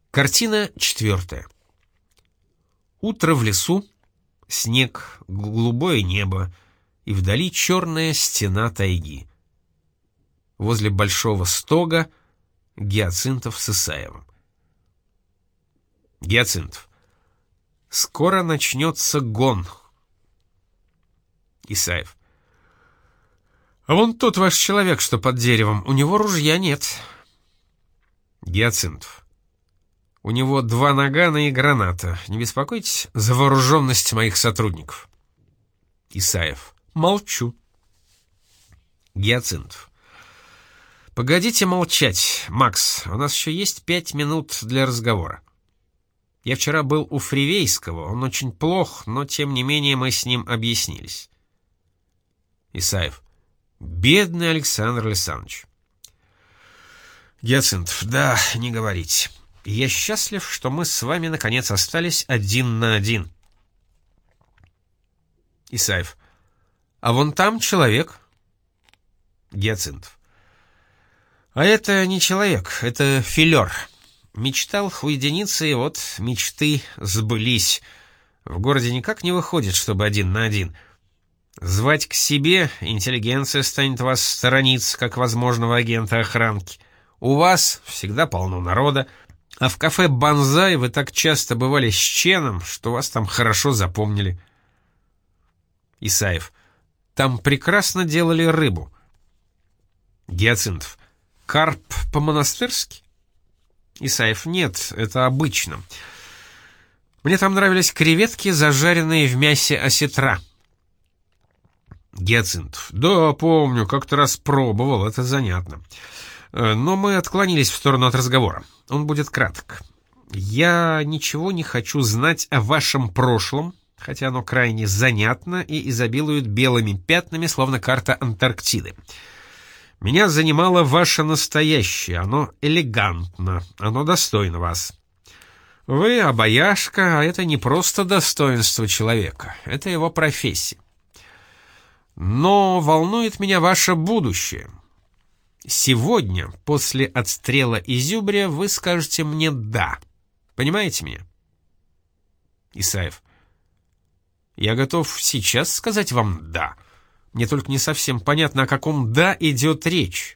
Картина 4. Утро в лесу, снег, голубое небо, и вдали черная стена тайги. Возле большого стога Гиацинтов с Исаевым. Гиацинтов. Скоро начнется гон. Исаев. А вон тот ваш человек, что под деревом, у него ружья нет. Гиацинтов. У него 2 нагана и граната. Не беспокойтесь за вооруженность моих сотрудников. Исаев. Молчу. Гиацинтов. Погодите молчать, Макс, у нас еще есть 5 минут для разговора. Я вчера был у Фривейского, он очень плох, но тем не менее мы с ним объяснились. Исаев. Бедный Александр Александрович. Гиацинтов. Да, не говорите. Я счастлив, что мы с вами наконец остались 1 на 1. Исаев. А вон там человек. Гиацинтов. А это не человек, это филер. Мечтал уединиться, и вот мечты сбылись. В городе никак не выходит, чтобы 1 на 1. Звать к себе, интеллигенция станет вас сторониться, как возможного агента охранки. У вас всегда полно народа, а в кафе «Бонзай» вы так часто бывали с Ченом, что вас там хорошо запомнили. Исаев. Там прекрасно делали рыбу. Гиацинтов. Карп по-монастырски? Исаев. Нет, это обычно. Мне там нравились креветки, зажаренные в мясе осетра. Гиацинтов. Да, помню, как-то раз пробовал, это занятно. Но мы отклонились в сторону от разговора. Он будет краток. Я ничего не хочу знать о вашем прошлом, хотя оно крайне занятно и изобилует белыми пятнами, словно карта Антарктиды. Меня занимало ваше настоящее, оно элегантно, оно достойно вас. Вы обаяшка, а это не просто достоинство человека, это его профессия. Но волнует меня ваше будущее. Сегодня, после отстрела Изюбря, вы скажете мне «да». Понимаете меня? Исаев. Я готов сейчас сказать вам «да». Мне только не совсем понятно, о каком «да» идет речь.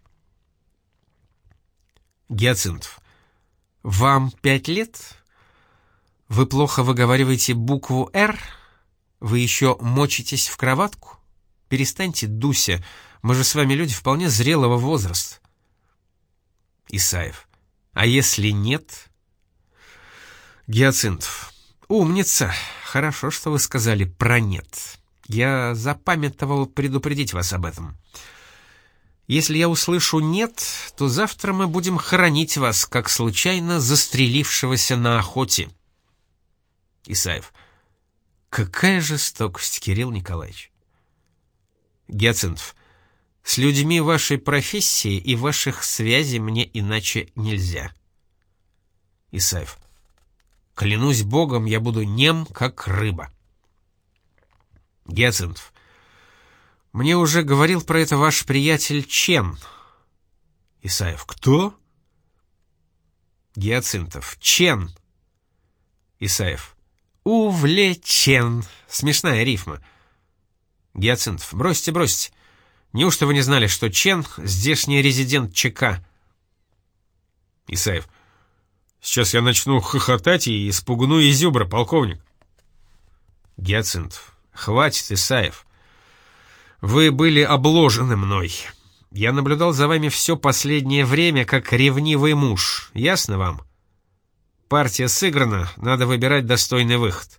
Гиацинтов. Вам 5 лет? Вы плохо выговариваете букву «Р»? Вы еще мочитесь в кроватку? Перестаньте, Дуся, мы же с вами люди вполне зрелого возраста. Исаев. А если нет? Гиацинтов. Умница. Хорошо, что вы сказали про «нет». Я запамятовал предупредить вас об этом. Если я услышу «нет», то завтра мы будем хоронить вас, как случайно застрелившегося на охоте. Исаев. Какая жестокость, Кирилл Николаевич. Гиацинтов. С людьми вашей профессии и ваших связей мне иначе нельзя. Исаев. Клянусь Богом, я буду нем, как рыба. Гиацинтов. Мне уже говорил про это ваш приятель Чен. Исаев. Кто? Гиацинтов. Чен. Исаев. Увлечен. Смешная рифма. Гиацинтов. Бросьте, бросьте. Неужто вы не знали, что Чен — здешний резидент ЧК? Исаев. Сейчас я начну хохотать и испугну Изюбра, полковник. Гиацинтов. Хватит, Исаев. Вы были обложены мной. Я наблюдал за вами все последнее время, как ревнивый муж. Ясно вам? Партия сыграна, надо выбирать достойный выход.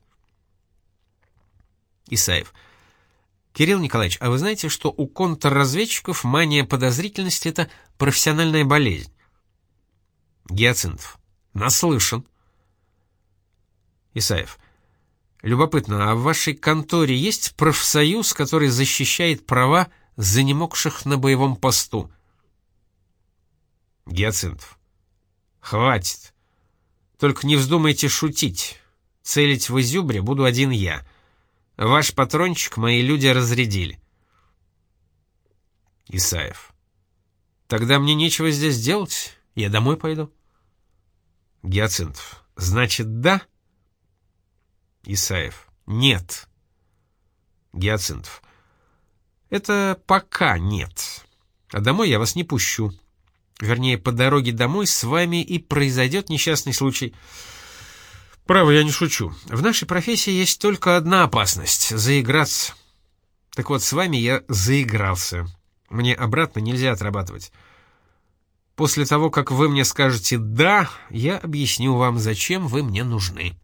Исаев. Кирилл Николаевич, а вы знаете, что у контрразведчиков мания подозрительности — это профессиональная болезнь? Гиацинтов. Наслышан. Исаев. Любопытно, а в вашей конторе есть профсоюз, который защищает права занемогших на боевом посту? Гиацинтов. Хватит. Только не вздумайте шутить. Целить в Изюбре буду один я. Ваш патрончик мои люди разрядили. Исаев. Тогда мне нечего здесь делать, я домой пойду. Гиацинтов: значит, да? Исаев: нет. Гиацинтов: это пока нет. А домой я вас не пущу. Вернее, по дороге домой с вами и произойдет несчастный случай. Право, я не шучу. В нашей профессии есть только одна опасность — заиграться. Так вот, с вами я заигрался. Мне обратно нельзя отрабатывать. После того, как вы мне скажете «да», я объясню вам, зачем вы мне нужны.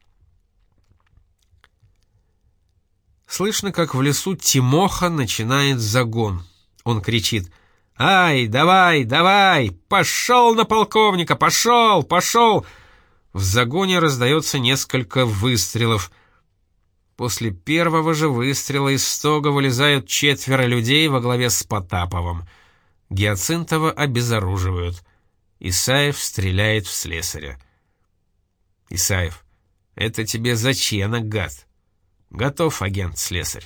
Слышно, как в лесу Тимоха начинает загон. Он кричит: «Ай, давай, давай! Пошел на полковника! Пошел, пошел!» В загоне раздается несколько выстрелов. После первого же выстрела из стога вылезают 4 людей во главе с Потаповым. Гиацинтова обезоруживают. Исаев стреляет в слесаря. Исаев: это тебе зачем, гад? Готов, агент-слесарь.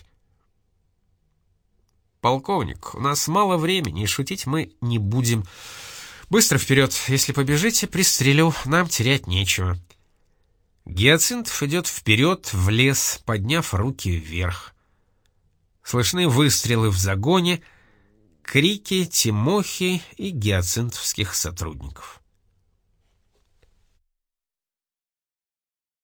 Полковник, у нас мало времени, и шутить мы не будем. Быстро вперед, если побежите, пристрелю, нам терять нечего. Гиацинтов идет вперед в лес, подняв руки вверх. Слышны выстрелы в загоне, крики Тимохи и гиацинтовских сотрудников.